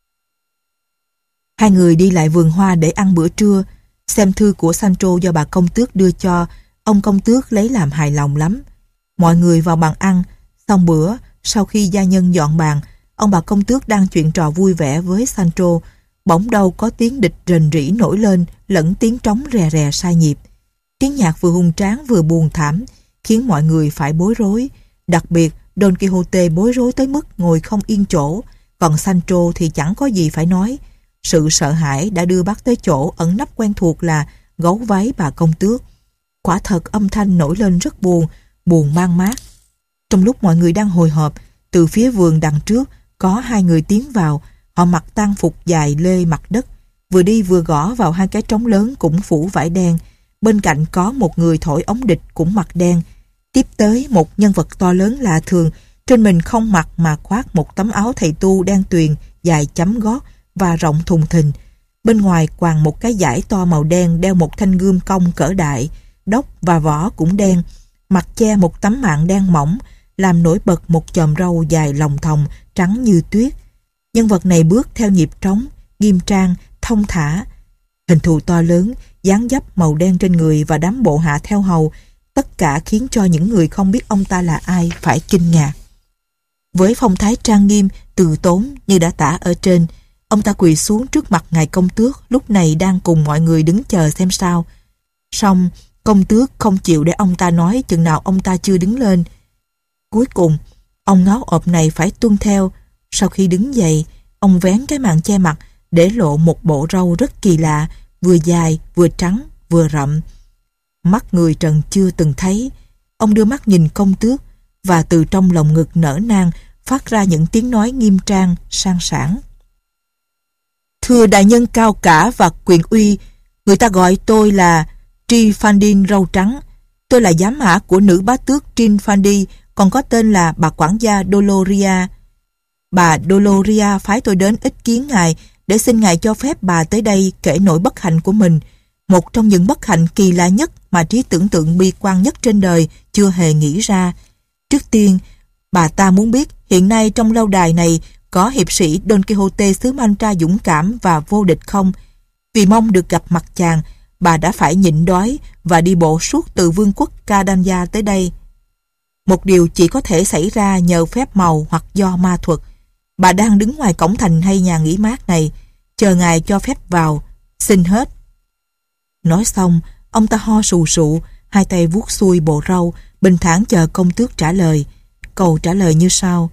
S1: Hai người đi lại vườn hoa để ăn bữa trưa. Xem thư của Sancho do bà công tước đưa cho, ông công tước lấy làm hài lòng lắm. Mọi người vào bàn ăn. Xong bữa, sau khi gia nhân dọn bàn, ông bà công tước đang chuyện trò vui vẻ với Sancho. Bỗng đâu có tiếng địch rền rĩ nổi lên, lẫn tiếng trống rè rè sai nhịp. Tiếng nhạc vừa hùng tráng vừa buồn thảm, khiến mọi người phải bối rối. Đặc biệt, Don Quixote bối rối tới mức ngồi không yên chỗ, còn Sancho thì chẳng có gì phải nói. Sự sợ hãi đã đưa bác tới chỗ ẩn nấp quen thuộc là gấu váy bà công tước. Quả thật âm thanh nổi lên rất buồn, buồn mang mát. Trong lúc mọi người đang hồi hộp, từ phía vườn đằng trước có hai người tiến vào. Họ mặc tang phục dài lê mặt đất, vừa đi vừa gõ vào hai cái trống lớn cũng phủ vải đen. Bên cạnh có một người thổi ống địch cũng mặc đen. Tiếp tới một nhân vật to lớn lạ thường, trên mình không mặc mà khoác một tấm áo thầy tu đen tuyền dài chấm gót và rộng thùng thình. Bên ngoài quàng một cái dải to màu đen, đeo một thanh gươm cong cỡ đại, đốc và vỏ cũng đen, mặt che một tấm mạn đen mỏng, làm nổi bật một chòm râu dài lòng thòng trắng như tuyết. Nhân vật này bước theo nhịp trống, nghiêm trang, thông thả. Hình thù to lớn, dáng dấp màu đen trên người và đám bộ hạ theo hầu, tất cả khiến cho những người không biết ông ta là ai phải kinh ngạc. Với phong thái trang nghiêm, từ tốn như đã tả ở trên, ông ta quỳ xuống trước mặt ngài công tước, lúc này đang cùng mọi người đứng chờ xem sao. Song công tước không chịu để ông ta nói chừng nào ông ta chưa đứng lên. Cuối cùng, ông ngáo ộp này phải tuân theo. Sau khi đứng dậy, ông vén cái màn che mặt để lộ một bộ râu rất kỳ lạ, vừa dài, vừa trắng, vừa rậm. Mắt người trần chưa từng thấy. Ông đưa mắt nhìn công tước và từ trong lồng ngực nở nang phát ra những tiếng nói nghiêm trang, sang sảng. Thưa đại nhân cao cả và quyền uy, người ta gọi tôi là Trifandin râu trắng. Tôi là giám mã của nữ bá tước Trifandi, còn có tên là bà quản gia Doloria. Bà Doloria phái tôi đến ích kiến ngài để xin ngài cho phép bà tới đây kể nỗi bất hạnh của mình, một trong những bất hạnh kỳ lạ nhất mà trí tưởng tượng bi quan nhất trên đời chưa hề nghĩ ra. Trước tiên, bà ta muốn biết hiện nay trong lâu đài này có hiệp sĩ Don Quixote xứ Mancha dũng cảm và vô địch không? Vì mong được gặp mặt chàng, bà đã phải nhịn đói và đi bộ suốt từ vương quốc Cadanya tới đây. Một điều chỉ có thể xảy ra nhờ phép màu hoặc do ma thuật. Bà đang đứng ngoài cổng thành hay nhà nghỉ mát này, chờ ngài cho phép vào, xin hết. Nói xong, ông ta ho sù sụ, hai tay vuốt xuôi bộ râu, bình thản chờ công tước trả lời. Câu trả lời như sau.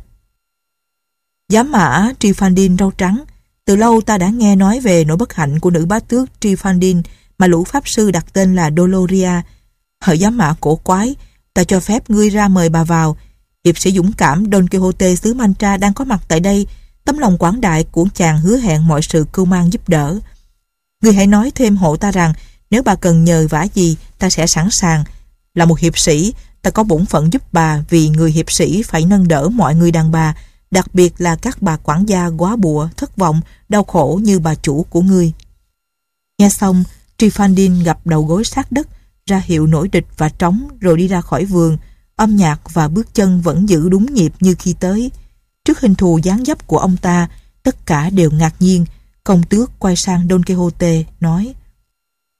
S1: Giám mã Trifandin râu trắng, từ lâu ta đã nghe nói về nỗi bất hạnh của nữ bá tước Trifandin mà lũ pháp sư đặt tên là Doloria. Hỡi giám mã cổ quái, ta cho phép ngươi ra mời bà vào. Hiệp sĩ dũng cảm Don Quixote xứ Mancha đang có mặt tại đây. Tấm lòng quảng đại của chàng hứa hẹn mọi sự cưu mang giúp đỡ. Ngươi hãy nói thêm hộ ta rằng nếu bà cần nhờ vả gì, ta sẽ sẵn sàng. Là một hiệp sĩ, ta có bổn phận giúp bà, vì người hiệp sĩ phải nâng đỡ mọi người đàn bà, đặc biệt là các bà quản gia góa bụa, thất vọng, đau khổ như bà chủ của ngươi. Nghe xong, Trifandin gập đầu gối sát đất, ra hiệu nổi địch và trống rồi đi ra khỏi vườn. Âm nhạc và bước chân vẫn giữ đúng nhịp như khi tới. Trước hình thù dáng dấp của ông ta, tất cả đều ngạc nhiên. Công tước quay sang Don Quixote nói: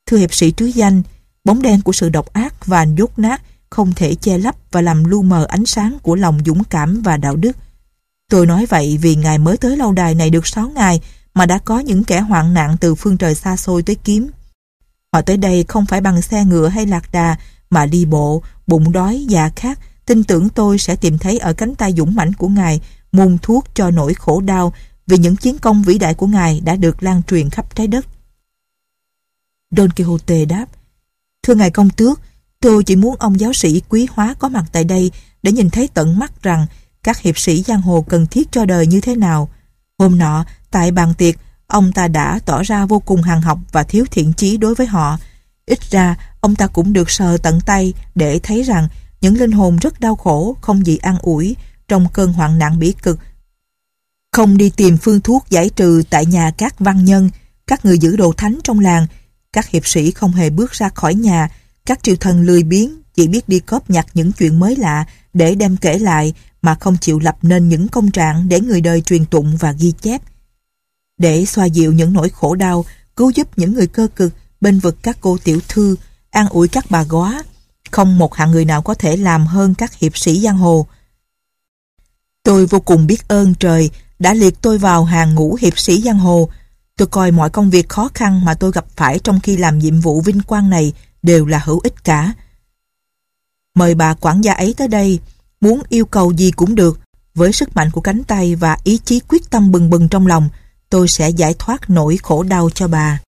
S1: Thưa hiệp sĩ trứ danh, bóng đen của sự độc ác và dốt nát không thể che lấp và làm lu mờ ánh sáng của lòng dũng cảm và đạo đức. Tôi nói vậy vì ngài mới tới lâu đài này được sáu ngày mà đã có những kẻ hoạn nạn từ phương trời xa xôi tới kiếm. Họ tới đây không phải bằng xe ngựa hay lạc đà mà đi bộ, bụng đói, dạ khát. Tin tưởng tôi sẽ tìm thấy ở cánh tay dũng mãnh của ngài môn thuốc cho nỗi khổ đau vì những chiến công vĩ đại của ngài đã được lan truyền khắp trái đất. Don Quixote đáp: Thưa ngài công tước, tôi chỉ muốn ông giáo sĩ quý hóa có mặt tại đây để nhìn thấy tận mắt rằng các hiệp sĩ giang hồ cần thiết cho đời như thế nào. Hôm nọ, tại bàn tiệc, ông ta đã tỏ ra vô cùng hàn học và thiếu thiện chí đối với họ. Ít ra, ông ta cũng được sờ tận tay để thấy rằng những linh hồn rất đau khổ, không gì an ủi trong cơn hoạn nạn bỉ cực, không đi tìm phương thuốc giải trừ tại nhà các văn nhân, các người giữ đồ thánh trong làng. Các hiệp sĩ không hề bước ra khỏi nhà. Các triều thần lười biếng, chỉ biết đi cóp nhặt những chuyện mới lạ để đem kể lại, mà không chịu lập nên những công trạng để người đời truyền tụng và ghi chép. Để xoa dịu những nỗi khổ đau, cứu giúp những người cơ cực, bênh vực các cô tiểu thư, an ủi các bà góa, không một hạng người nào có thể làm hơn các hiệp sĩ giang hồ. Tôi vô cùng biết ơn trời đã liệt tôi vào hàng ngũ hiệp sĩ giang hồ. Tôi coi mọi công việc khó khăn mà tôi gặp phải trong khi làm nhiệm vụ vinh quang này đều là hữu ích cả. Mời bà quản gia ấy tới đây, muốn yêu cầu gì cũng được. Với sức mạnh của cánh tay và ý chí quyết tâm bừng bừng trong lòng, tôi sẽ giải thoát nỗi khổ đau cho bà.